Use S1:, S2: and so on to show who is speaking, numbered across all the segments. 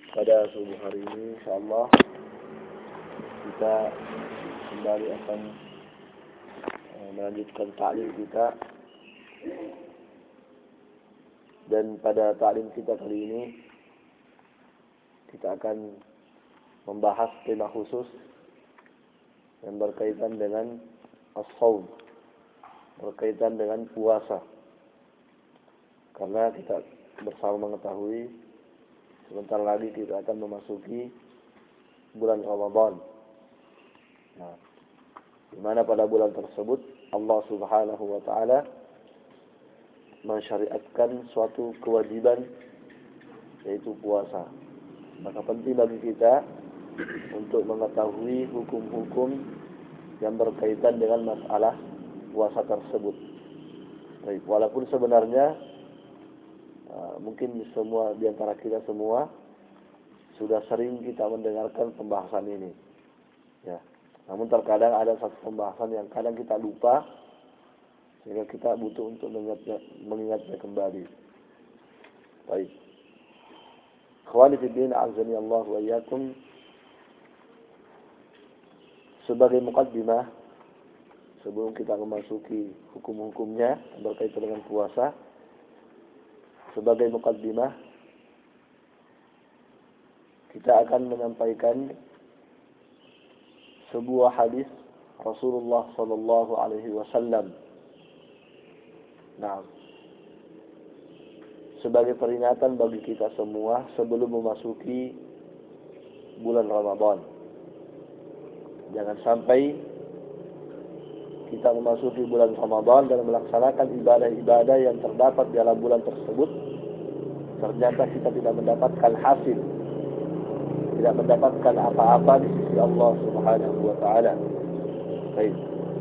S1: Pada subuh hari ini insyaallah kita kembali akan melanjutkan ta'lim kita, dan pada ta'lim kita kali ini kita akan membahas tema khusus yang berkaitan dengan as-shaum, berkaitan dengan puasa. Karena kita bersama mengetahui sebentar lagi kita akan memasuki bulan Ramadan. Nah, di mana pada bulan tersebut Allah Subhanahu wa taala mensyariatkan suatu kewajiban, yaitu puasa. Maka penting bagi kita untuk mengetahui hukum-hukum yang berkaitan dengan masalah puasa tersebut. Baik, walaupun sebenarnya mungkin semua di antara kita semua sudah sering kita mendengarkan pembahasan ini. Ya. Namun terkadang ada satu pembahasan yang kadang kita lupa, sehingga kita butuh untuk mengingatnya kembali. Baik. Ikhwani fi din, azani Allah wa iyyakum. Sebagai muqaddimah, sebelum kita memasuki hukum-hukumnya berkaitan dengan puasa, sebagai muqaddimah kita akan menyampaikan sebuah hadis Rasulullah sallallahu alaihi wasallam. Nah, sebagai peringatan bagi kita semua sebelum memasuki bulan Ramadan. Jangan sampai kita memasuki bulan Ramadan dan melaksanakan ibadah-ibadah yang terdapat dalam bulan tersebut, ternyata kita tidak mendapatkan hasil, tidak mendapatkan apa-apa di sisi Allah Subhanahu wa taala. Baik.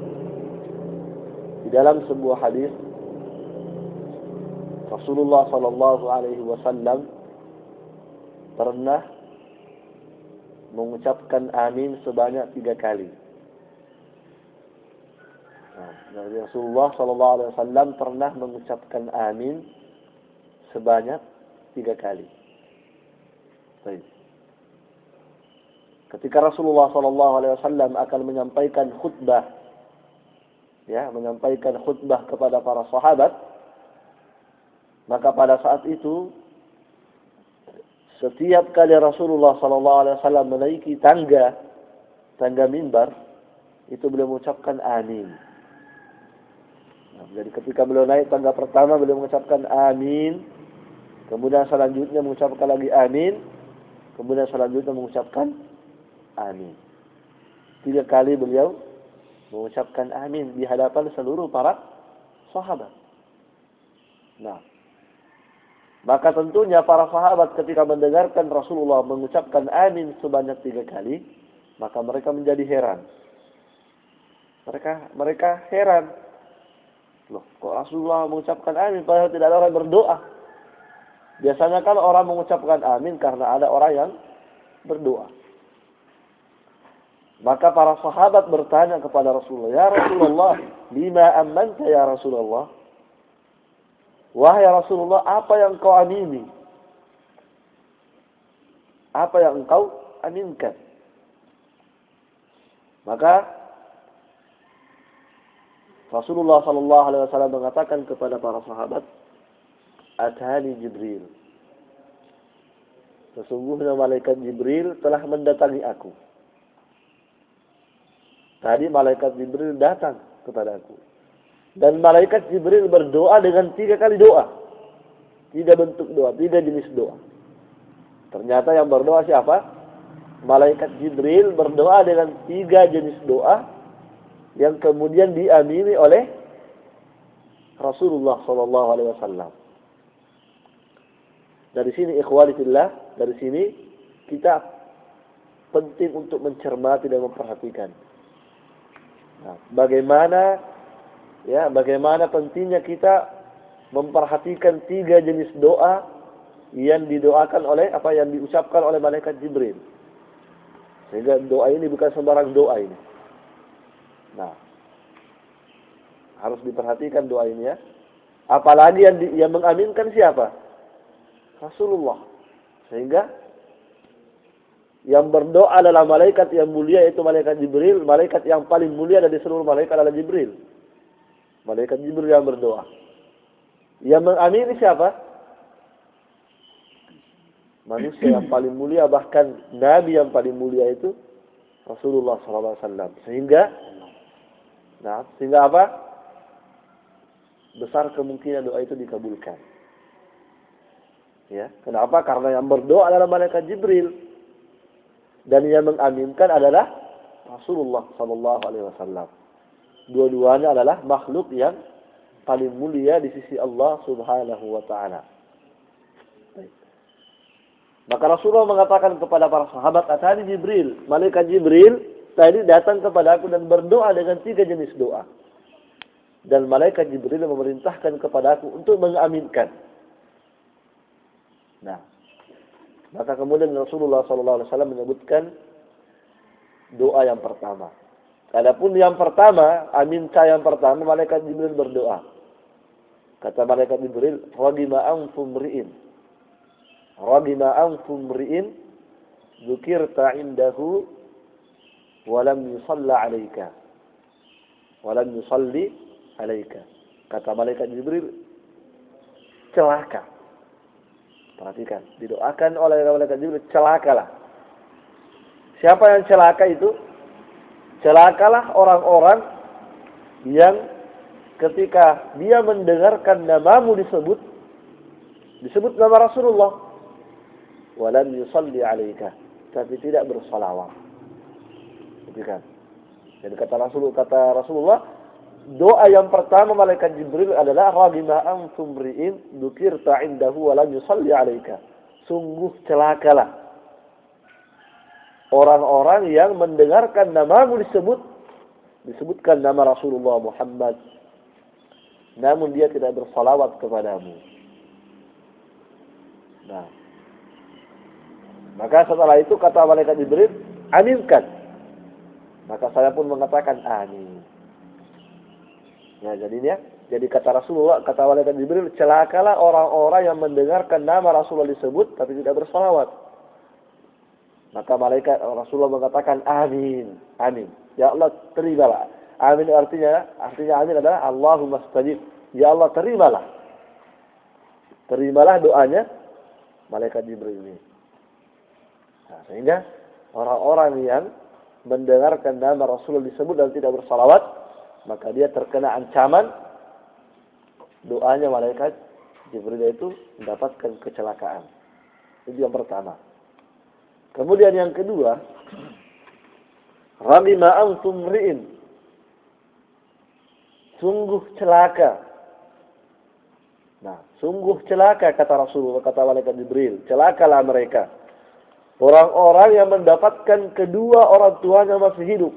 S1: Di dalam sebuah hadis Rasulullah sallallahu alaihi wasallam pernah mengucapkan amin sebanyak 3 kali. Rasulullah sallallahu alaihi wasallam pernah mengucapkan amin sebanyak 3 kali. Baik. Ketika Rasulullah sallallahu alaihi wasallam akan menyampaikan khutbah, menyampaikan khutbah kepada para sahabat, maka pada saat itu setiap kali Rasulullah sallallahu alaihi wasallam menaiki tangga mimbar, itu beliau mengucapkan amin. Jadi ketika beliau naik tangga pertama, beliau mengucapkan amin, kemudian selanjutnya mengucapkan lagi amin, kemudian selanjutnya mengucapkan amin. 3 kali beliau mengucapkan amin di hadapan seluruh para sahabat. Nah, maka tentunya para sahabat ketika mendengarkan Rasulullah mengucapkan amin sebanyak 3 kali, maka mereka menjadi heran. Mereka heran. Loh, kok Rasulullah mengucapkan amin padahal tidak ada orang berdoa? Biasanya kalau orang mengucapkan amin karena ada orang yang berdoa. Maka para sahabat bertanya kepada Rasulullah, "Ya Rasulullah, lima amanta ya Rasulullah?" Wahai Rasulullah, apa yang kau amini? Apa yang engkau aminkan? Maka Rasulullah sallallahu alaihi wasallam mengatakan kepada para sahabat, "Atani Jibril." Sesungguhnya malaikat Jibril telah mendatangi aku. Tadi malaikat Jibril datang kepada aku. Dan malaikat Jibril berdoa dengan 3 kali doa. 3 bentuk doa, 3 jenis doa. Ternyata yang berdoa siapa? Malaikat Jibril berdoa dengan 3 jenis doa yang kemudian diamini oleh Rasulullah sallallahu alaihi wasallam. Dari sini ikhwani fillah, dari sini kita penting untuk mencermati dan memperhatikan. Nah, bagaimana pentingnya kita memperhatikan 3 jenis doa yang didoakan oleh yang diucapkan oleh malaikat Jibril. Sehingga doa ini bukan sembarang doa ini. Nah, harus diperhatikan doa ini ya. Apalagi yang mengaminkan siapa? Rasulullah. Sehingga Yang berdoa adalah malaikat yang mulia, yaitu malaikat Jibril. Malaikat yang paling mulia dari seluruh malaikat adalah Jibril. Malaikat Jibril yang berdoa. Yang mengamini siapa? Manusia yang paling mulia, bahkan Nabi yang paling mulia itu Rasulullah SAW. Sehingga apa? Besar kemungkinan doa itu dikabulkan. Ya, kenapa? Karena yang berdoa adalah malaikat Jibril dan yang mengaminkan adalah Rasulullah SAW. Dua-duanya adalah makhluk yang paling mulia di sisi Allah Subhanahu wa taala. Maka Rasulullah mengatakan kepada para sahabat, "Atani Jibril, malaikat Jibril tadi datang kepada aku dan berdoa dengan 3 jenis doa. Dan malaikat Jibril memerintahkan kepada aku untuk mengaminkan." Nah, maka kemudian Rasulullah SAW menyebutkan doa yang pertama. Adapun yang pertama, aminka yang pertama, malaikat Jibril berdoa. Kata malaikat Jibril, "Ragima anfu mri'in. Ragima anfu mri'in dzukirta indahu wa lam yusalla 'alaika." Wa lam yusalli 'alaika. Kata malaikat Jibril, celaka. Perhatikan, didoakan oleh malaikat Jibril, celakalah. Siapa yang celaka itu? Celakalah orang-orang yang ketika dia mendengarkan namamu disebut nama Rasulullah, walam yusalli 'alaika, tapi tidak bersalawat. Perhatikan. Jadi kata Rasulullah, doa yang pertama malaikat Jibril adalah ragima anfum ri'in dzukirta indahu walam yusalli 'alaika. Sungguh celakalah orang-orang yang mendengarkan namamu disebutkan nama Rasulullah Muhammad, namun dia tidak bersalawat kepadamu. Nah, maka setelah itu kata malaikat Jibril, aminkan. Maka saya pun mengatakan amin. Nah, jadi kata Rasulullah, kata malaikat Jibril, celakalah orang-orang yang mendengarkan nama Rasulullah disebut tapi tidak bersalawat. Maka malaikat Rasulullah mengatakan amin, amin. Ya Allah, terimalah. Amin artinya amin adalah Allahumma stajib. Ya Allah, terimalah. Terimalah doanya malaikat Jibril ini. Nah, sehingga orang-orang yang mendengarkan nama Rasulullah disebut dan tidak bersalawat, maka dia terkena ancaman doanya malaikat Jibril itu mendapatkan kecelakaan. Itu yang pertama. Kemudian yang kedua, ragima anfum ri'in, sungguh celaka. Nah, sungguh celaka kata Rasulullah, kata malaikat Jibril, celakalah mereka. Orang-orang yang mendapatkan kedua orang tuanya masih hidup.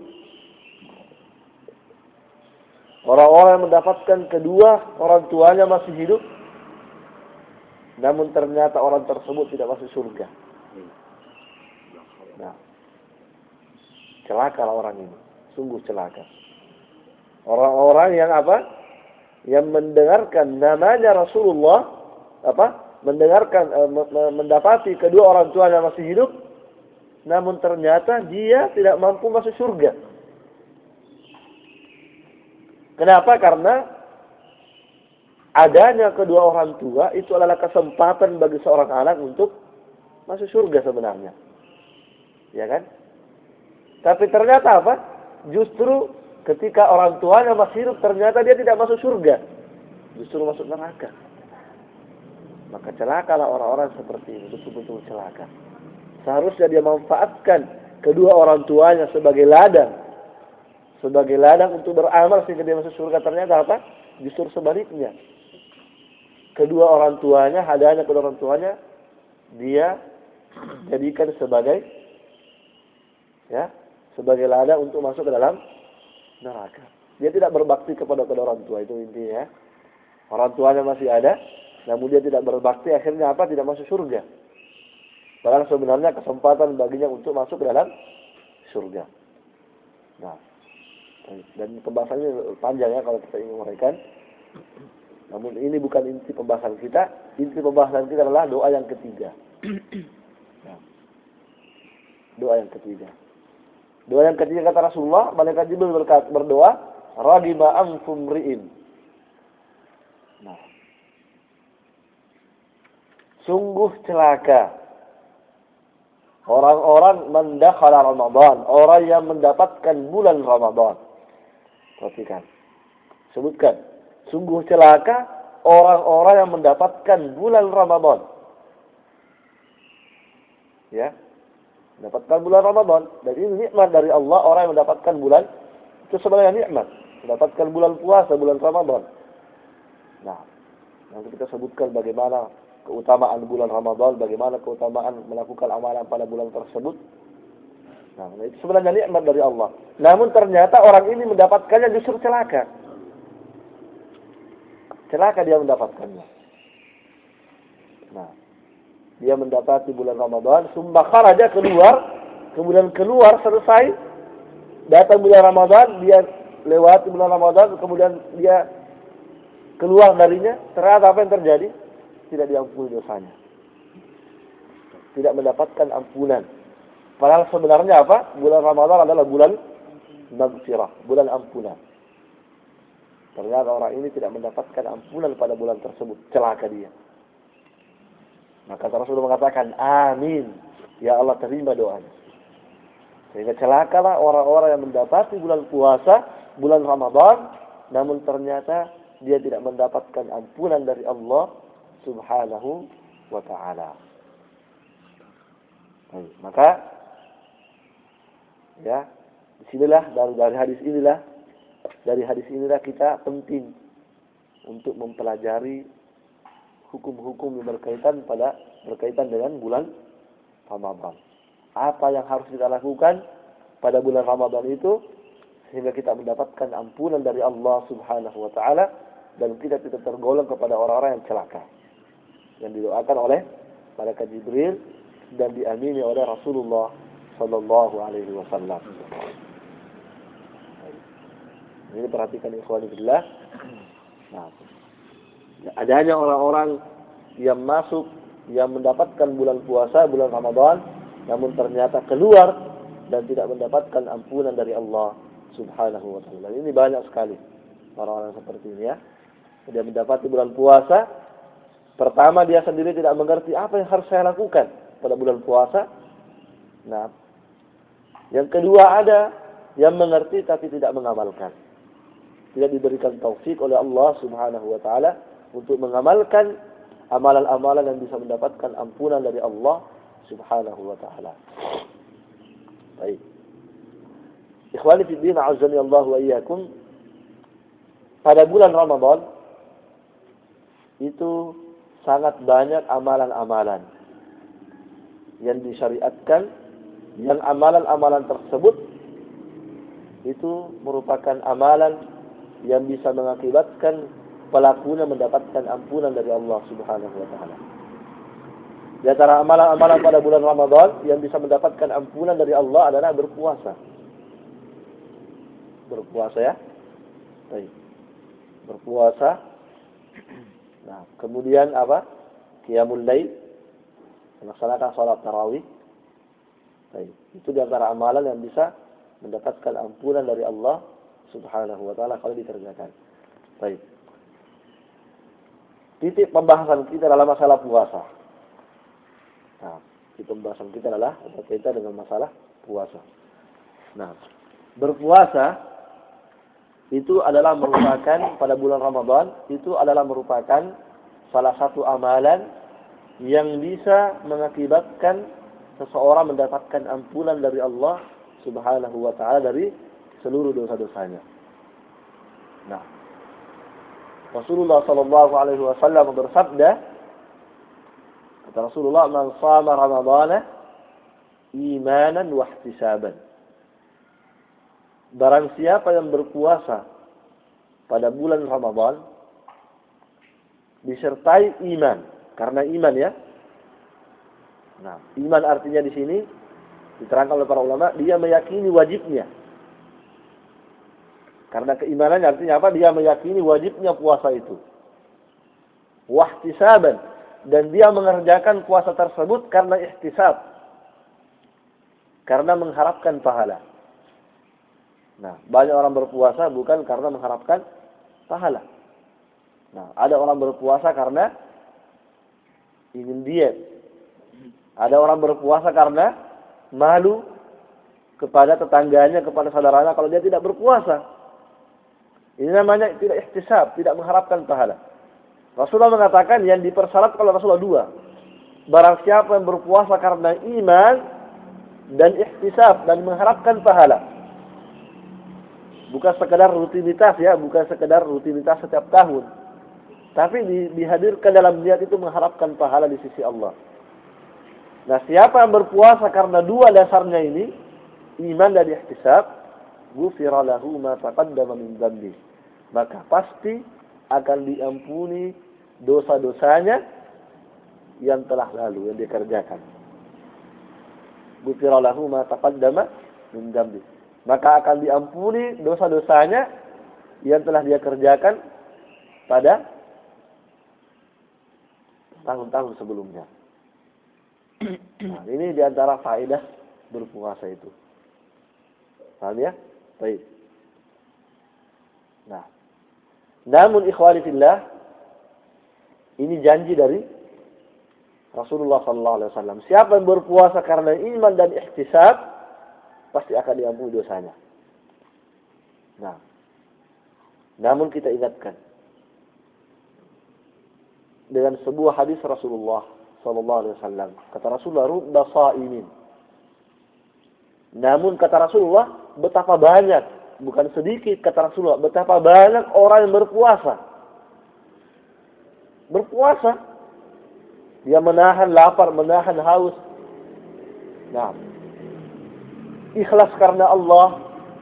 S1: Orang-orang yang mendapatkan kedua orang tuanya masih hidup, namun ternyata orang tersebut tidak masuk surga. Nah, celakalah orang ini, sungguh celaka. Orang-orang yang apa? Yang mendengarkan namanya Rasulullah, mendapati kedua orang tuanya masih hidup, namun ternyata dia tidak mampu masuk surga. Kenapa? Karena adanya kedua orang tua itu adalah kesempatan bagi seorang anak untuk masuk surga sebenarnya. Ya kan? Tapi ternyata apa? Justru ketika orang tuanya masih hidup, ternyata dia tidak masuk surga. Justru masuk neraka. Maka celakalah orang-orang seperti ini, betul-betul celaka. Seharusnya dia manfaatkan kedua orang tuanya sebagai ladang. Sebagai ladang untuk beramal sehingga dia masuk surga. Ternyata apa? Justru sebaliknya. Kedua orang tuanya, hadiahnya kedua orang tuanya, dia jadikan sebagai ladang untuk masuk ke dalam neraka. Dia tidak berbakti kepada kedua orang tua, itu intinya. Orang tuanya masih ada, namun dia tidak berbakti, akhirnya apa? Tidak masuk surga. Padahal sebenarnya kesempatan baginya untuk masuk ke dalam surga. Nah, dan pembahasannya panjang ya kalau kita ingin menguraikan. Namun ini bukan inti pembahasan kita. Inti pembahasan kita adalah doa yang ketiga. Nah, doa doa yang ketiga. Doa yang ketiga kata Rasulullah, malaikat Jibril berdoa, "Raghima anfum ri'in." Nah, sungguh celaka orang-orang mendakhala Ramadan, orang yang mendapatkan bulan Ramadan. Perhatikan. Sebutkan. Sungguh celaka orang-orang yang mendapatkan bulan Ramadan. Ya. Mendapatkan bulan Ramadan. Dan ini nikmat dari Allah, orang yang mendapatkan bulan itu sebenarnya nikmat. Mendapatkan bulan puasa, bulan Ramadan. Nah, nanti kita sebutkan bagaimana keutamaan bulan Ramadan, bagaimana keutamaan melakukan amalan pada bulan tersebut. Nah, itu sebenarnya nikmat dari Allah. Namun ternyata orang ini mendapatkannya justru celaka. Celaka dia mendapatkannya. Nah, dia mendapati bulan Ramadan, summa kharaja kemudian keluar selesai, datang bulan Ramadan, dia lewati bulan Ramadan, kemudian dia keluar darinya, ternyata apa yang terjadi? Tidak diampuni dosanya. Tidak mendapatkan ampunan. Padahal sebenarnya apa? Bulan Ramadan adalah bulan maghfirah, bulan ampunan. Ternyata orang ini tidak mendapatkan ampunan pada bulan tersebut. Celaka dia. Maka Rasulullah mengatakan, amin. Ya Allah terima doanya. Sehingga celakalah orang-orang yang mendapati bulan puasa, bulan Ramadan, namun ternyata dia tidak mendapatkan ampunan dari Allah Subhanahu wa ta'ala. Maka ya, disinilah dari hadis inilah kita penting untuk mempelajari hukum-hukum yang berkaitan dengan bulan Ramadan. Apa yang harus kita lakukan pada bulan Ramadan itu sehingga kita mendapatkan ampunan dari Allah Subhanahu wa ta'ala dan kita tidak tergolong kepada orang-orang yang celaka. Yang didoakan oleh malaikat Jibril dan diamini oleh Rasulullah sallallahu alaihi wasallam. Ini perhatikan ikhwan fillah. Nah, adanya orang-orang yang masuk yang mendapatkan bulan puasa, bulan Ramadan, namun ternyata keluar dan tidak mendapatkan ampunan dari Allah Subhanahu wa taala. Ini banyak sekali orang-orang seperti ini ya. Dia mendapati bulan puasa, pertama dia sendiri tidak mengerti apa yang harus saya lakukan pada bulan puasa. Nah, yang kedua ada yang mengerti tapi tidak mengamalkan. Tidak diberikan taufik oleh Allah Subhanahu wa taala untuk mengamalkan amalan-amalan yang bisa mendapatkan ampunan dari Allah Subhanahu wa taala. Baik. Ikhwani fi din, a'azzani Allah wa iyyakum. Pada bulan Ramadan itu sangat banyak amalan-amalan yang disyariatkan, yang amalan-amalan tersebut itu merupakan amalan yang bisa mengakibatkan pelakunya mendapatkan ampunan dari Allah Subhanahu wa taala. Di antara amalan-amalan pada bulan Ramadan yang bisa mendapatkan ampunan dari Allah adalah berpuasa. Berpuasa ya. Baik. Berpuasa. Nah, kemudian apa? Qiyamul Lail, melaksanakan salat tarawih. Baik. Itu di antara amalan yang bisa mendapatkan ampunan dari Allah Subhanahu wa taala kalau dikerjakan. Baik. Titik pembahasan kita dalam masalah puasa. Nah, titik pembahasan kita adalah berkaitan dengan masalah puasa. Nah, berpuasa itu adalah merupakan pada bulan Ramadan itu adalah merupakan salah satu amalan yang bisa mengakibatkan seseorang mendapatkan ampunan dari Allah Subhanahu wa taala dari seluruh dosa-dosanya. Nah, Rasulullah sallallahu alaihi wasallam bersabda, kata Rasulullah, "Man shama Ramadhana imanan wa ihtisaban." Barang siapa yang berpuasa pada bulan Ramadan disertai iman, karena iman ya. Nah, iman artinya di sini diterangkan oleh para ulama, dia meyakini wajibnya. Karena keimanannya artinya apa? Dia meyakini wajibnya puasa itu. Wahtisaban, dan dia mengerjakan puasa tersebut karena ihtisab. karena mengharapkan pahala. Nah, banyak orang berpuasa bukan karena mengharapkan pahala. Nah, ada orang berpuasa karena ingin diet. Ada orang berpuasa karena malu kepada tetangganya, kepada saudaranya kalau dia tidak berpuasa. Ini namanya tidak ihtisab, tidak mengharapkan pahala. Rasulullah mengatakan yang dipersyaratkan oleh Rasulullah dua. Barang siapa yang berpuasa karena iman dan ihtisab dan mengharapkan pahala. Bukan sekedar rutinitas ya, bukan sekedar rutinitas setiap tahun. Tapi dihadirkan dalam niat itu mengharapkan pahala di sisi Allah. Nah, siapa yang berpuasa karena dua dasarnya ini, iman dan ihtisab, ghufira lahu ma taqaddama min dzambi. Maka pasti akan diampuni dosa-dosanya yang telah lalu, yang dikerjakan. Ghufira lahu ma taqaddama min dzambi. Maka akan diampuni dosa-dosanya yang telah dia kerjakan pada tahun-tahun sebelumnya. Nah, ini diantara faedah berpuasa itu. Paham ya? Baik. Nah, namun ikhwani fillah, ini janji dari Rasulullah sallallahu alaihi wasallam. Siapa yang berpuasa karena iman dan ihtisab, pasti akan diampuni dosanya. Nah, namun kita ingatkan dengan sebuah hadis Rasulullah sallallahu alaihi wasallam. Kata Rasulullah, "Rubba sha'imin." Namun kata Rasulullah, betapa banyak, bukan sedikit kata Rasulullah, betapa banyak orang yang berpuasa. Berpuasa, dia menahan lapar, menahan haus. Nah, ikhlas karena Allah.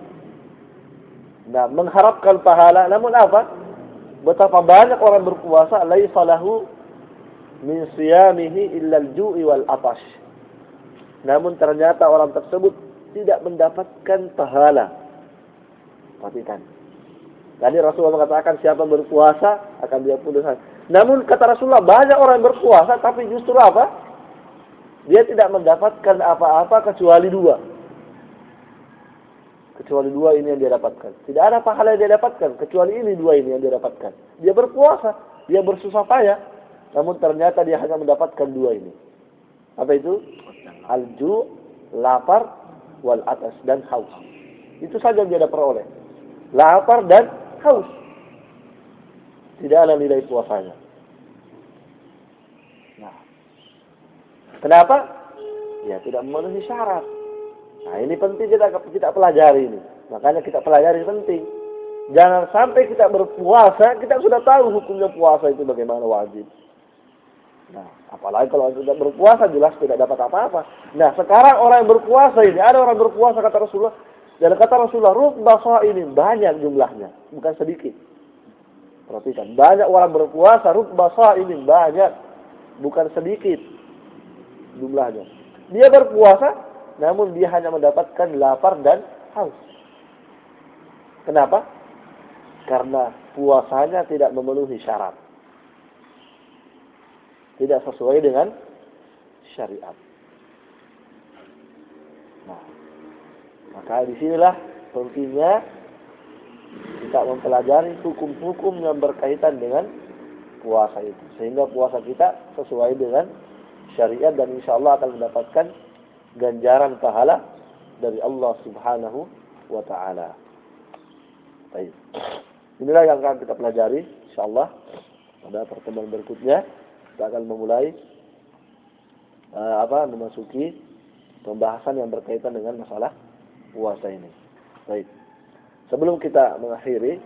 S1: Nah, mengharapkan pahala. Namun apa? Betapa banyak orang berpuasa, laisa lahu min siyamihi illa al-ju'i wal atash. Namun ternyata orang tersebut tidak mendapatkan pahala. Perhatikan. Tadi Rasulullah mengatakan siapa berpuasa akan diampuni dosa. Namun kata Rasulullah banyak orang yang berpuasa tapi justru apa? Dia tidak mendapatkan apa-apa kecuali dua. Kecuali dua ini yang dia dapatkan. Tidak ada pahala yang dia dapatkan kecuali ini dua ini yang dia dapatkan. Dia berpuasa, dia bersusah payah, namun ternyata dia hanya mendapatkan dua ini. Apa itu? Al-ju', lapar, wal atas, dan haus. Itu saja yang dia peroleh. Lapar dan haus. Tidak ada nilai puasanya. Nah, kenapa? Ya tidak memenuhi syarat. Nah, ini penting kita pelajari ini. Makanya kita pelajari penting. Jangan sampai kita berpuasa, kita sudah tahu hukumnya puasa itu bagaimana wajib. Nah, apalagi kalau tidak berpuasa jelas tidak dapat apa-apa. Nah, sekarang orang yang berpuasa ini, ada orang berpuasa kata Rasulullah, dan kata Rasulullah, rubba sha'imin, banyak jumlahnya, bukan sedikit. Perhatikan, banyak orang berpuasa, rubba sha'imin, banyak, bukan sedikit jumlahnya. Dia berpuasa, namun dia hanya mendapatkan lapar dan haus. Kenapa? Karena puasanya tidak memenuhi syarat. Tidak sesuai dengan syariat. Nah, maka disinilah pentingnya kita mempelajari hukum-hukum yang berkaitan dengan puasa itu. Sehingga puasa kita sesuai dengan syariat dan insya Allah akan mendapatkan ganjaran pahala dari Allah Subhanahu wa Ta'ala. Baik. Inilah yang akan kita pelajari insyaallah pada pertemuan berikutnya. Kita akan memulai memasuki pembahasan yang berkaitan dengan masalah puasa ini. Baik. Sebelum kita mengakhiri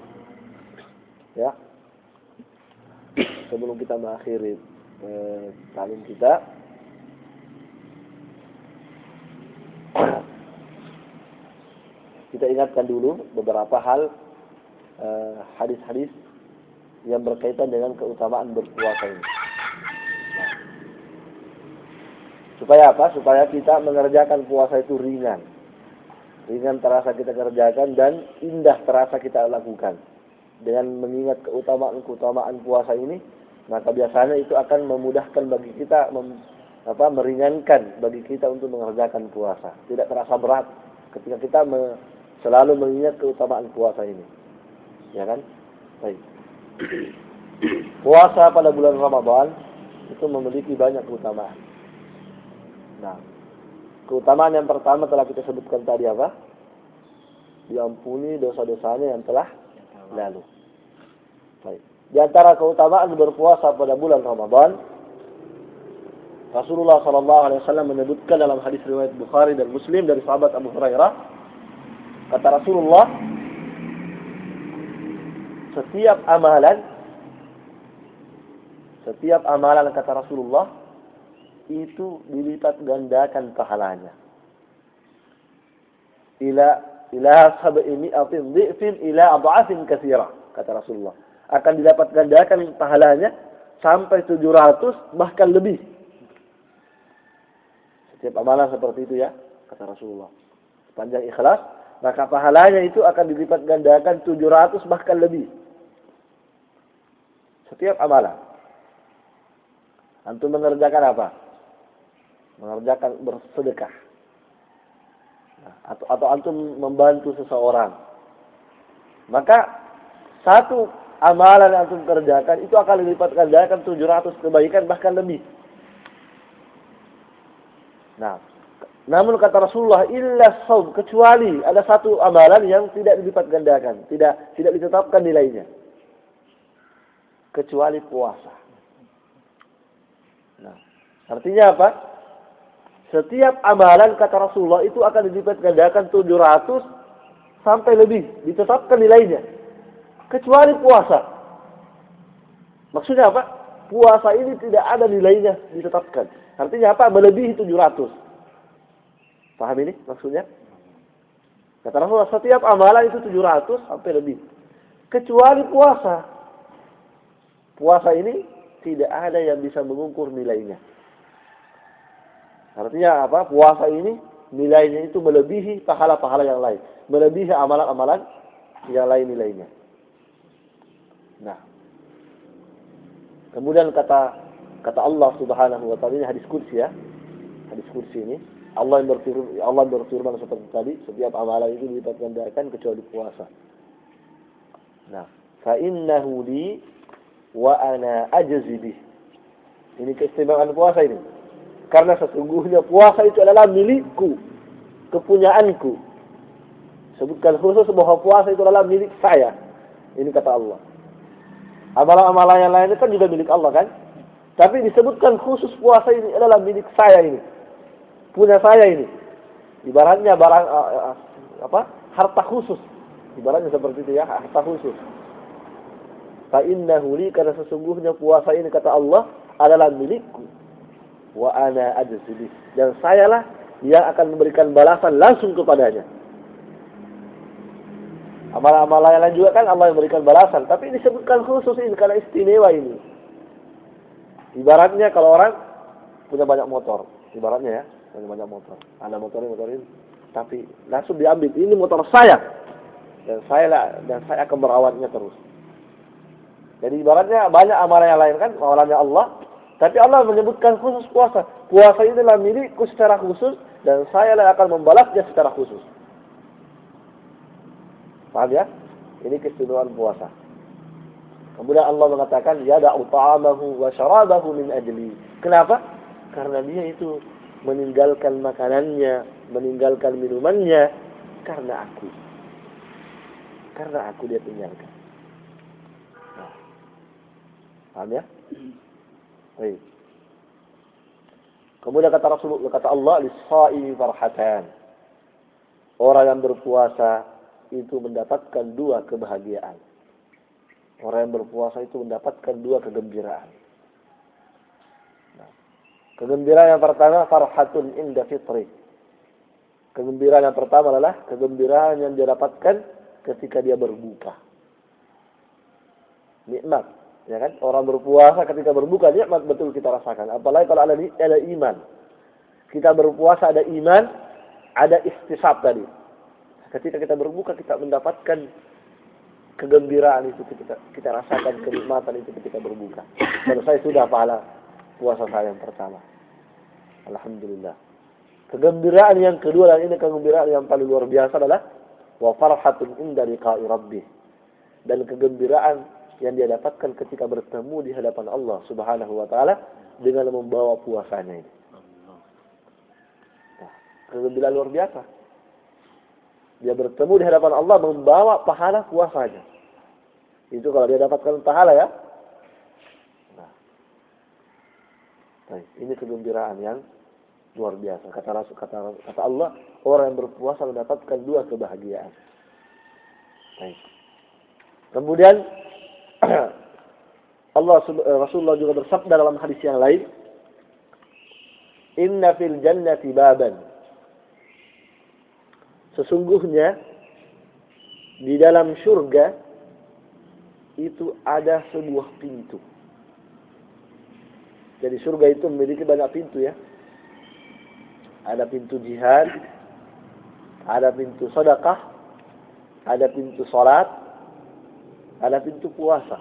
S1: talim kita, kita ingatkan dulu beberapa hal hadis-hadis yang berkaitan dengan keutamaan berpuasa ini. Nah, supaya apa? Supaya kita mengerjakan puasa itu ringan. Ringan terasa kita kerjakan dan indah terasa kita lakukan. Dengan mengingat keutamaan-keutamaan puasa ini, maka biasanya itu akan memudahkan bagi kita meringankan bagi kita untuk mengerjakan puasa. Tidak terasa berat ketika kita selalu mengingat keutamaan puasa ini. Ya kan? Baik. Puasa pada bulan Ramadan itu memiliki banyak keutamaan. Nah, keutamaan yang pertama telah kita sebutkan tadi apa? Diampuni dosa-dosanya yang telah lalu. Baik. Di antara keutamaan berpuasa pada bulan Ramadan, Rasulullah SAW menyebutkan dalam hadis riwayat Bukhari dan Muslim dari sahabat Abu Hurairah, kata Rasulullah, setiap amalan kata Rasulullah itu dilipat gandakan pahalanya. Ila sab'imi'atin dhi'fin ila adha'afin katsira, kata Rasulullah. Akan didapat gandakan pahalanya sampai 700 bahkan lebih. Setiap amalan seperti itu ya, kata Rasulullah. Sepanjang ikhlas, maka pahalanya itu akan dilipat gandakan 700 bahkan lebih. Setiap amalan. Antum mengerjakan apa? Mengerjakan bersedekah. Nah, atau antum membantu seseorang. Maka satu amalan yang antum kerjakan itu akan dilipat gandakan 700 kebaikan bahkan lebih. Nah, namun kata Rasulullah, illa shaum, kecuali ada satu amalan yang tidak dilipat gandakan, tidak ditetapkan nilainya, kecuali puasa. Nah, artinya apa? Setiap amalan kata Rasulullah itu akan dilipat gandakan 700 sampai lebih, ditetapkan nilainya, kecuali puasa. Maksudnya apa? Puasa ini tidak ada nilainya ditetapkan. Artinya apa? Melebihi 700. Paham ini maksudnya? Kata Rasulullah, setiap amalan itu 700 sampai lebih. Kecuali puasa. Puasa ini tidak ada yang bisa mengukur nilainya. Artinya apa? Puasa ini nilainya itu melebihi pahala-pahala yang lain. Melebihi amalan-amalan yang lain nilainya. Nah. Kemudian kata Allah Subhanahu wa taala, ini hadis qudsi ya. Hadis qudsi ini Allah berfirman seperti tadi, setiap amalan itu dilipat gandakan kecuali puasa. Nah, fa innahu li wa ana ajzi bih. Ini keistimewaan puasa ini. Karena sesungguhnya puasa itu adalah milikku, kepunyaanku. Sebutkan khusus bahwa puasa itu adalah milik saya. Ini kata Allah. Amalan-amalan yang lainnya kan juga milik Allah kan? Tapi disebutkan khusus puasa ini adalah milik saya ini. Punya saya ini. Ibaratnya barang harta khusus. Ibaratnya seperti itu ya, harta khusus. Fa innahu li, karena sesungguhnya puasa ini kata Allah adalah milikku. Wa ana ajzi, dan sayalah yang akan memberikan balasan langsung kepadanya. Amalan-amalan yang lain juga kan Allah yang memberikan balasan, tapi disebutkan khusus ini karena istimewa ini. Ibaratnya kalau orang punya banyak motor, ibaratnya ya, punya banyak motor. Ada motor ini, tapi langsung diambil, ini motor saya. Dan saya akan merawatnya terus. Jadi ibaratnya banyak amalan yang lain kan, amalannya Allah, tapi Allah menyebutkan khusus puasa. Puasa ini adalah milikku secara khusus dan saya yang akan membalasnya secara khusus. Paham ya? Ini keistimewaan puasa. Kemudian Allah mengatakan, yada'u ta'amahu wa syarabahu min ajli. Kenapa? Karena dia itu meninggalkan makanannya, meninggalkan minumannya karena aku. Karena aku dia tinggalkan. Nah. Paham ya? Baik. Kemudian kata Allah, lis-shaimi farhatan. Orang yang berpuasa itu mendapatkan dua kebahagiaan. Orang yang berpuasa itu mendapatkan dua kegembiraan. Nah, kegembiraan yang pertama, farhatun inda fitri. Kegembiraan yang pertama adalah kegembiraan yang dia dapatkan ketika dia berbuka. Nikmat, ya kan? Orang berpuasa ketika berbuka nikmat betul kita rasakan. Apalagi kalau ada iman. Kita berpuasa ada iman, ada istisab tadi. Ketika kita berbuka kita mendapatkan kegembiraan itu, kita rasakan kenikmatan itu ketika berbuka. Selesai sudah pahala puasa saya yang pertama. Alhamdulillah. Kegembiraan yang kedua, dan ini kegembiraan yang paling luar biasa adalah wa farhatun inda liqa'i rabbih. Dan kegembiraan yang dia dapatkan ketika bertemu di hadapan Allah Subhanahu wa taala dengan membawa puasanya ini. Nah, kegembiraan luar biasa. Dia bertemu di hadapan Allah membawa pahala puasanya. Itu kalau dia dapatkan pahala ya. Nah, baik, ini kegembiraan yang luar biasa. Kata Allah, orang yang berpuasa mendapatkan dua kebahagiaan. Baik. Kemudian Rasulullah juga bersabda dalam hadis yang lain, "Inna fil jannati baban." Sesungguhnya di dalam surga itu ada sebuah pintu. Jadi surga itu memiliki banyak pintu ya. Ada pintu jihad, ada pintu sedekah, ada pintu salat, ada pintu puasa.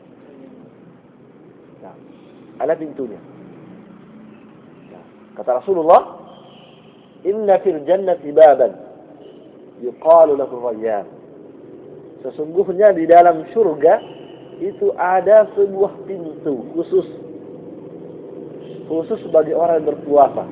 S1: Nah, ada pintunya. Nah, kata Rasulullah, "Inna fil jannati baban yuqalu lahu Rayyan." Sesungguhnya di dalam surga itu ada sebuah pintu khusus bagi orang yang berpuasa.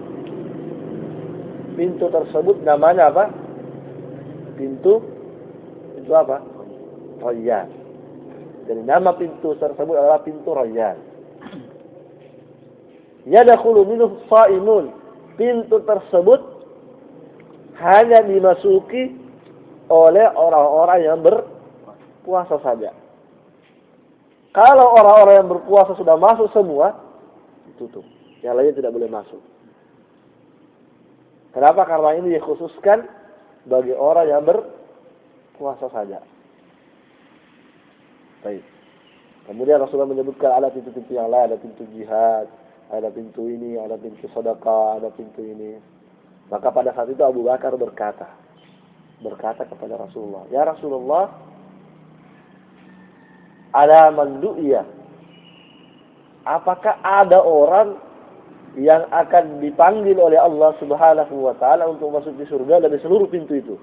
S1: Pintu tersebut namanya apa? Pintu apa? Rayyan. Jadi nama pintu tersebut adalah pintu Rayyan. Yadkhulu minhu shaimun. Pintu tersebut hanya dimasuki oleh orang-orang yang berpuasa saja. Kalau orang-orang yang berpuasa sudah masuk semua, ditutup. Yang lainnya tidak boleh masuk. Kenapa? Karena ini dikhususkan bagi orang yang berpuasa saja. Baik. Kemudian Rasulullah menyebutkan ada pintu-pintu yang lain, ada pintu jihad, ada pintu ini, ada pintu sedekah, ada pintu ini. Maka pada saat itu Abu Bakar berkata kepada Rasulullah, "Ya Rasulullah, ada man du'iya. Apakah ada orang yang akan dipanggil oleh Allah Subhanahu wa taala untuk masuk di surga dari seluruh pintu itu?"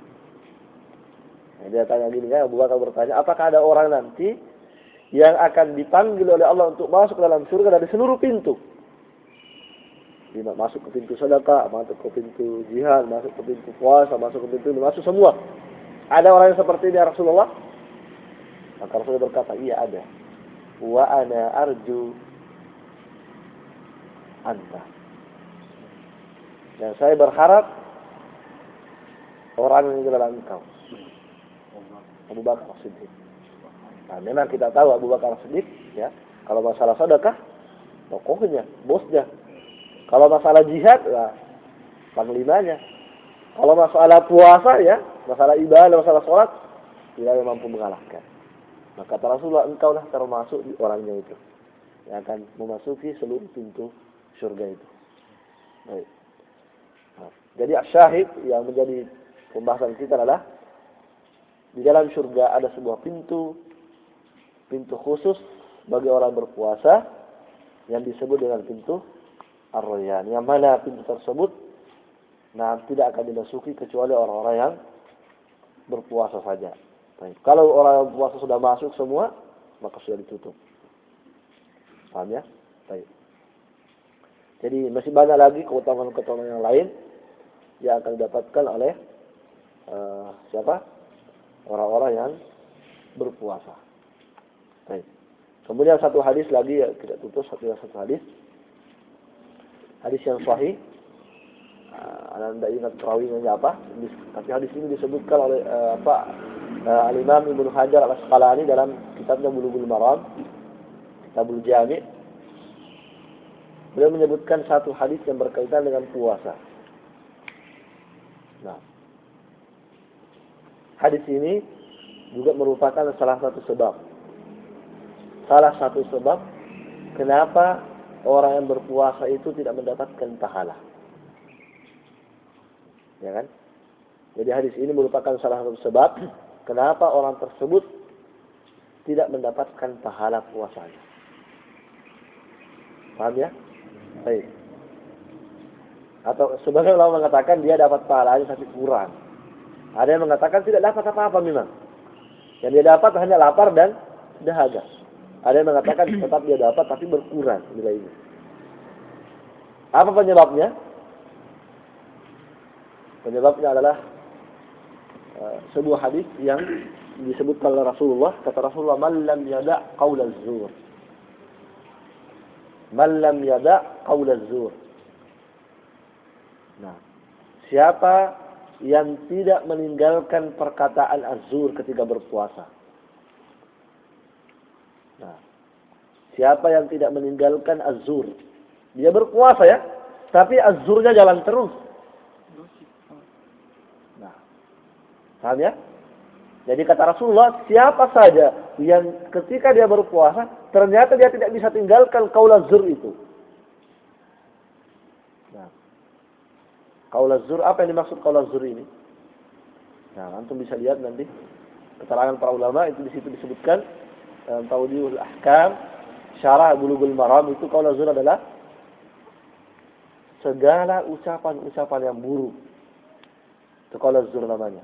S1: Nah, dia tanya gini kan, Abu Bakar bertanya, apakah ada orang nanti yang akan dipanggil oleh Allah untuk masuk ke dalam surga dari seluruh pintu? Dia masuk ke pintu sedekah, masuk ke pintu jihad, masuk ke pintu puasa, masuk ke pintu ini, masuk semua. Ada orang yang seperti ini ya Rasulullah? Maka Rasulullah berkata, iya ada. Wa ana arju anta. Dan saya berharap orang yang adalah engkau, Abu Bakar As-Siddiq. Nah, memang kita tahu Abu Bakar As-Siddiq ya, kalau masalah sedekah tokohnya, bosnya. Kalau masalah jihad lah panglimanya. Kalau masalah puasa ya, masalah ibadah, masalah sholat, tidak ada yang mampu mengalahkan. Maka kata Rasulullah, engkaulah termasuk di orangnya itu yang akan memasuki seluruh pintu surga itu. Baik. Nah, jadi syahid yang menjadi pembahasan kita adalah di dalam surga ada sebuah pintu khusus bagi orang berpuasa yang disebut dengan pintu Ar-Rayyan. Yang mana pintu tersebut tidak akan dimasuki kecuali orang-orang yang berpuasa saja. Baik. Kalau orang yang berpuasa sudah masuk semua, maka sudah ditutup. Paham ya? Baik. Jadi masih banyak lagi keutamaan-keutamaan yang lain yang akan didapatkan oleh siapa? Orang-orang yang berpuasa. Baik. Kemudian satu hadis lagi ya, tidak tutup satu hadis. Hadis yang sahih. Anda ingat perawinya apa? Tapi hadis ini disebutkan oleh Al-Imam Ibnu Hajar Al-Asqalani dalam kitabnya Bulughul Maram, Kitabul Jami'. Beliau menyebutkan satu hadis yang berkaitan dengan puasa. Nah, hadis ini juga merupakan salah satu sebab kenapa orang yang berpuasa itu tidak mendapatkan pahala. Ya kan? Jadi hadis ini merupakan salah satu sebab kenapa orang tersebut tidak mendapatkan pahala puasanya. Paham ya? Baik. Atau sebagian ulama mengatakan dia dapat pahalanya tapi kurang. Ada yang mengatakan tidak dapat apa-apa memang. Yang dia dapat hanya lapar dan dahaga. Ada yang mengatakan tetap dia dapat tapi berkurang nilainya. Apa penyebabnya? Penyebabnya adalah sebuah hadis yang disebutkan oleh Rasulullah. Kata Rasulullah, "Man lam yada' qaula az-zur." Man lam yada' qaula az-zur. Nah, siapa yang tidak meninggalkan perkataan az-zur ketika berpuasa? Nah, siapa yang tidak meninggalkan az-zur? Dia berpuasa ya, tapi az-zurnya jalan terus. Nah, paham ya? Jadi kata Rasulullah, siapa saja yang ketika dia berpuasa, ternyata dia tidak bisa tinggalkan qaul az-zur itu. Nah, qaul az-zur, apa yang dimaksud qaul az-zur ini? Nah, antum bisa lihat nanti keterangan para ulama itu di situ disebutkan dalam Tawdihul Ahkam, Syarah Bulughul Maram, itu qaul az-zur adalah segala ucapan-ucapan yang buruk. Itu qaul az-zur namanya.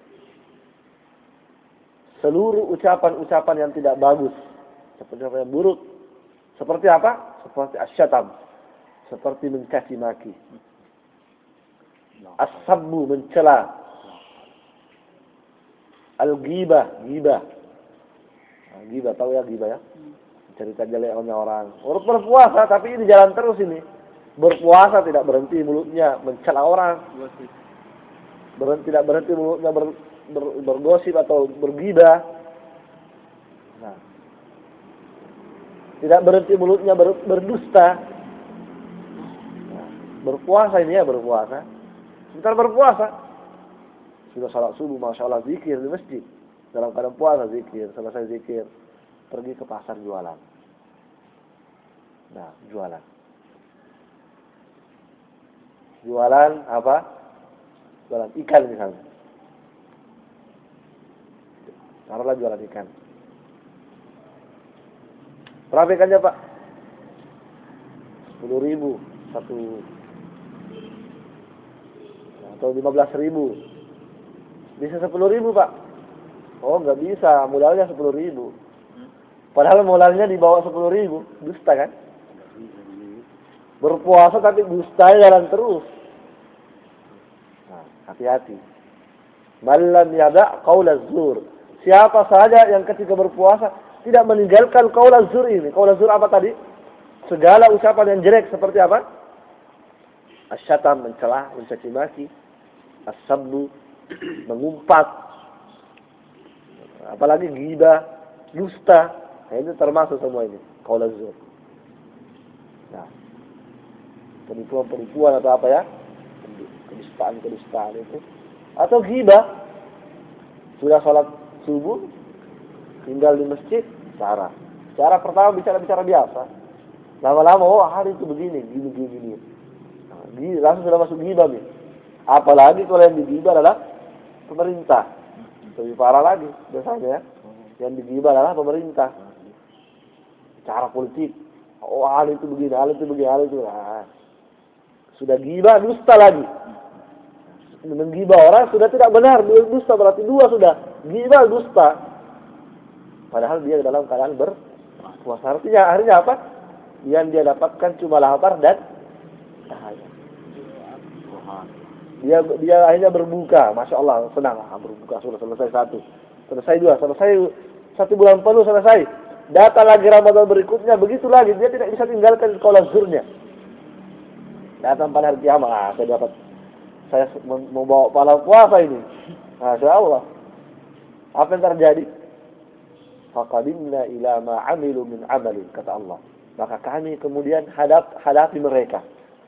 S1: Seluruh ucapan-ucapan yang tidak bagus, seperti apa yang buruk. Seperti apa? Seperti asyatam, seperti mencaci maki. As-sabbu, mencela. Al-ghibah, ghibah. Nah, ghibah, tahu ya ghibah ya? Cerita jeleknya orang. Orang berpuasa tapi ini jalan terus ini. Berpuasa tidak berhenti mulutnya mencela orang. Tidak berhenti mulutnya bergosip atau berghibah. Nah, tidak berhenti mulutnya berdusta. Nah, berpuasa ini ya berpuasa. Sebentar berpuasa sudah salat subuh, masya Allah, zikir di masjid. Dalam keadaan puasa zikir, selesai zikir pergi ke pasar jualan. Nah, jualan apa? Jualan ikan misalnya. Taruhlah jualan ikan. Berapa ikannya Pak? 10.000 satu, atau 15.000. Bisa 10.000 Pak? Oh nggak bisa, modalnya 10.000. Padahal modalnya di bawah 10.000, dusta kan? Berpuasa tapi dusta jalan terus. Nah, hati-hati. Malam yada' qaul az-zur. Siapa saja yang ketika berpuasa tidak meninggalkan qaul az-zur ini. Qaul az-zur apa tadi? Segala ucapan yang jelek seperti apa? Asyatam, mencela, mencaci maki. As-sabbu, mengumpat. Apalagi ghibah, dusta. Nah, ini termasuk semua ini qaul az-zur. Nah, penipuan atau apa ya? Kedustaan itu. Atau ghibah. Sudah salat subuh, tinggal di masjid, cara pertama bicara biasa. Lama-lama, oh hari itu begini, gini. Nah, langsung sudah masuk ghibah nih. Apalagi kalau yang digibah adalah pemerintah. Lebih parah lagi biasanya. Yang digibah adalah pemerintah. Cara politik. Oh hal itu begini. Nah, sudah ghibah, dusta lagi. Menggibah orang sudah tidak benar, dusta berarti dua sudah. Ghibah, dusta. Padahal dia dalam keadaan berpuasa. Artinya apa? Yang dia dapatkan cuma lapar dan dahaga. Dia akhirnya berbuka, masya Allah, senang berbuka, sudah selesai satu, selesai dua, selesai 1 bulan penuh selesai. Datang lagi Ramadan berikutnya, begitu lagi, dia tidak bisa tinggalkan qaul az-zurnya. Datang pada hari kiamat, saya mau bawa pahala puasa ini. Masya Allah. Apa yang terjadi? Faqadimna ila ma amilu min amalin, kata Allah. Maka kami kemudian hadapi mereka.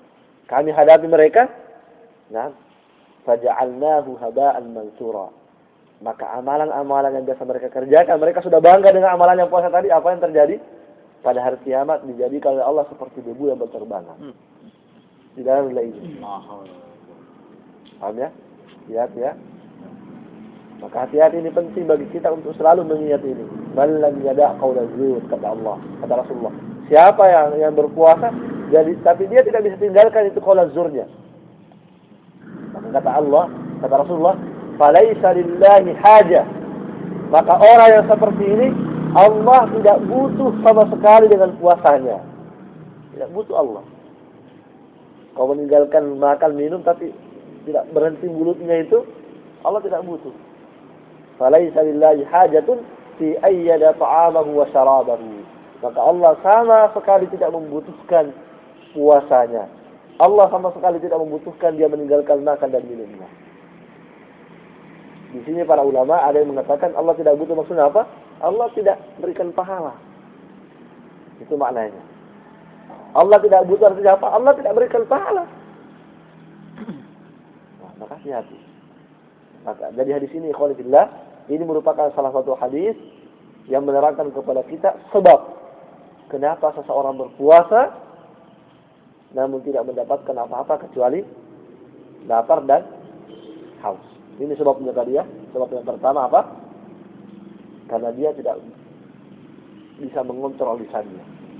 S1: Nah, faja'alnahu haba'an mansura. Maka amalan-amalan yang biasa mereka kerjakan, mereka sudah bangga dengan amalan yang puasa tadi, apa yang terjadi? Pada hari kiamat dijadikan oleh Allah seperti debu yang berterbangan. Di dalam wilayah ini. Paham ya? Lihat ya. Maka hati-hati, ini penting bagi kita untuk selalu mengingat ini. Man lam yada' qaul az-zur, kata Allah, kata Rasulullah. Siapa yang berpuasa, tapi dia tidak bisa tinggalkan itu qaul az-zurnya. kata Allah, kata Rasulullah, "Falaisa lillahi hajah." Maka orang yang seperti ini Allah tidak butuh sama sekali dengan puasanya. Tidak butuh Allah. Kau meninggalkan makan minum tapi tidak berhenti mulutnya itu, Allah tidak butuh. Falaisa lillahi hajatun fi ayyada ta'amahu wa syarabahu. Maka Allah sama sekali tidak membutuhkan puasanya. Allah sama sekali tidak membutuhkan dia meninggalkan makan dan minumnya. Di sini para ulama ada yang mengatakan Allah tidak butuh, maksudnya apa? Allah tidak berikan pahala. Itu maknanya. Allah tidak butuh artinya apa? Allah tidak berikan pahala. Nah, maka hati-hati. Maka jadi hadis ini ikhwan fillah, ini merupakan salah satu hadis yang menerangkan kepada kita sebab kenapa seseorang berpuasa namun tidak mendapatkan apa-apa kecuali lapar dan haus. Ini sebabnya tadi ya. Sebab yang pertama apa? Karena dia tidak bisa mengontrol lisannya.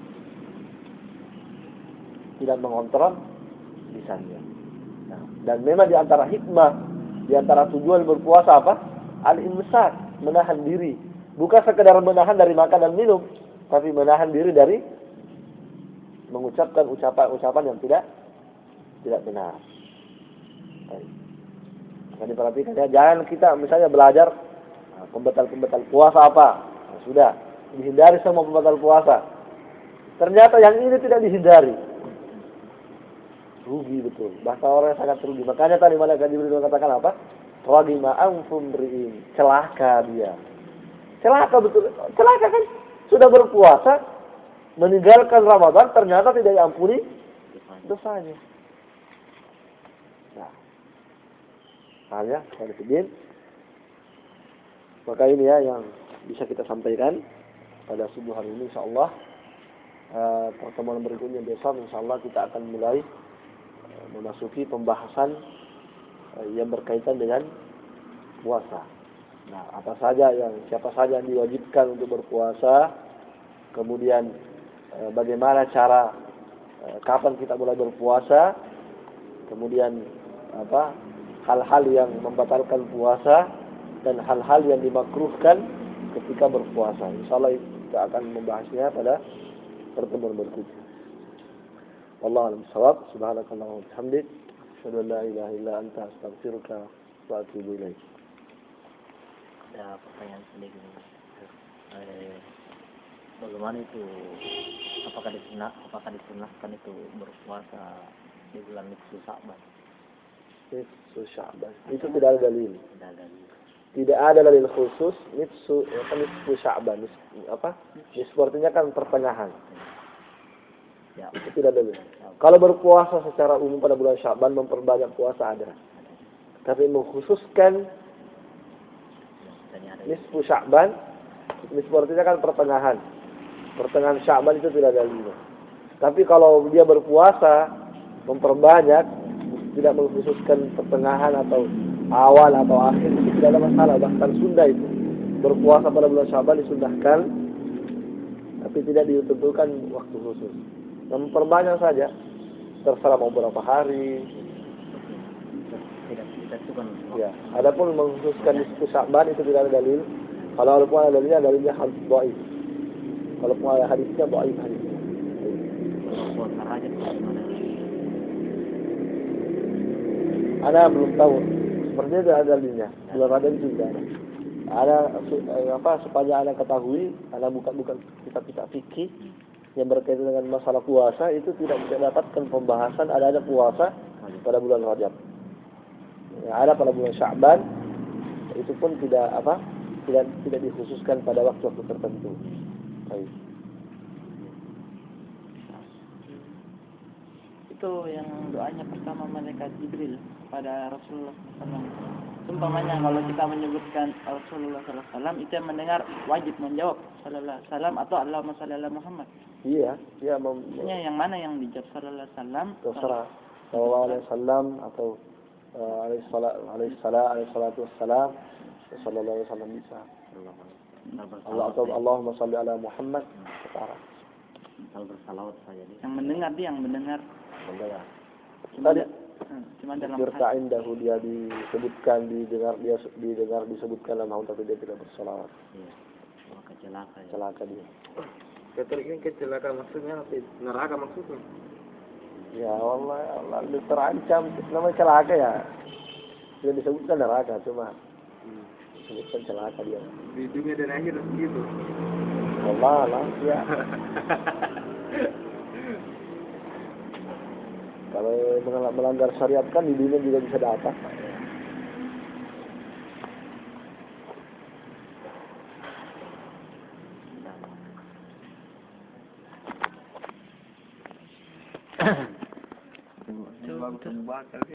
S1: Tidak mengontrol lisannya. Nah, dan memang di antara hikmah, di antara tujuan berpuasa apa? Al-imsak, menahan diri. Bukan sekedar menahan dari makan dan minum, tapi menahan diri dari mengucapkan ucapan-ucapan yang tidak benar. Baik. Jadi perhatikan ya, jangan kita misalnya belajar pembatal-pembatal puasa apa. Nah, sudah, dihindari semua pembatal puasa. Ternyata yang ini tidak dihindari. Rugi betul. Bahkan orang yang sangat rugi. Makanya tadi Malaikat Jibril mengatakan apa? Ragima anfum ri'in. Celaka dia. Celaka betul. Celaka kan? Sudah berpuasa, meninggalkan Ramadan, ternyata tidak diampuni dosanya. Nah, hanya sedikit. Maka ini ya yang bisa kita sampaikan pada subuh hari ini, insyaallah. Pertemuan berikutnya besok, insyaallah kita akan mulai memasuki pembahasan yang berkaitan dengan puasa. Nah, siapa saja yang diwajibkan untuk berpuasa, kemudian bagaimana cara kapan kita mulai berpuasa, kemudian hal-hal yang membatalkan puasa dan hal-hal yang dimakruhkan ketika berpuasa. Insyaallah kita akan membahasnya pada pertemuan berikutnya. Wallahu a'lam bishawab. Subhanakallahumma wa bihamdik, asyhadu an la ilaha illa anta, astaghfiruka wa atubu ilaik.
S2: Ada pertanyaan sedikit. Bagaimana itu? Apakah disunahkan itu berpuasa di bulan Nisfu Sya'ban?
S1: Nisfu Sya'ban. Itu tidak ada dalil.
S2: Tidak ada dalil.
S1: Tidak ada dalil khusus Nisfu Sya'ban. Nisfu artinya kan pertengahan.
S2: Ya.
S1: Itu tidak ada dalil. Kalau berpuasa secara umum pada bulan Sya'ban memperbanyak puasa ada. Tapi mengkhususkan Nisfu Sya'ban, nisfu artinya kan pertengahan. Pertengahan Sya'ban itu tidak ada dalilnya. Tapi kalau dia berpuasa memperbanyak, tidak mengkhususkan pertengahan atau awal atau akhir, itu tidak ada masalah. Bahkan sunnah itu berpuasa pada bulan Sya'ban disundahkan, tapi tidak ditentukan waktu khusus. Memperbanyak saja, terserah mau berapa hari.
S2: Tidak ditentukan.
S1: Ya, adapun mengkhususkan nisfu Sya'ban itu tidak ada dalil. Kalau ada dalilnya hadis dhaif. Kalau ada hadisnya dhaif hadisnya.
S2: Puasa Rajab bagaimana?
S1: Ana belum tahu. Sepertinya tidak ada dalilnya. Bulan Rajab itu tidak ada. Sepanjang Anda ketahui, Anda bukan kitab-kitab fikih yang berkaitan dengan masalah puasa, itu tidak bisa dapatkan pembahasan ada puasa pada bulan Rajab. Yang ada pada bulan Sya'ban, itu pun tidak dikhususkan pada waktu-waktu tertentu. Baik.
S3: Itu yang doanya pertama Malaikat Jibril pada Rasulullah SAW. Umpamanya kalau kita menyebutkan Rasulullah SAW, itu yang mendengar wajib menjawab Sallallahu Alaihi Wasallam atau Allahumma shalli ala Muhammad.
S1: Iya.
S3: Yang mana yang dijawab Sallallahu Alaihi Wasallam?
S1: Terserah. Sallallahu Alaihi Wasallam atau alaihi salatu wassalam. Sallallahu Alaihi Wasallam bisa. Allah atau Allahumma shalli ala Muhammad. Terserah.
S2: Kalau bersalawat saja.
S3: Yang mendengar dia yang mendengar.
S1: Tadi
S3: Cuma dalam
S1: Firta indahu dia disebutkan didengar disebutkan dalam haul tapi dia tidak bersolawat.
S2: Iya. Maka celaka ya.
S1: Celaka dia.
S4: Katolik ini kecelakaan maksudnya apa? Neraka maksudnya?
S1: Ya Allah lu terancam namanya celaka ya. Tidak disebutkan neraka cuma disebutkan celaka dia.
S4: Di dunia dan akhir begitu.
S1: Allah ya. Kalau melanggar syariat kan di dunia juga bisa dapat.
S2: Nah.
S4: Coba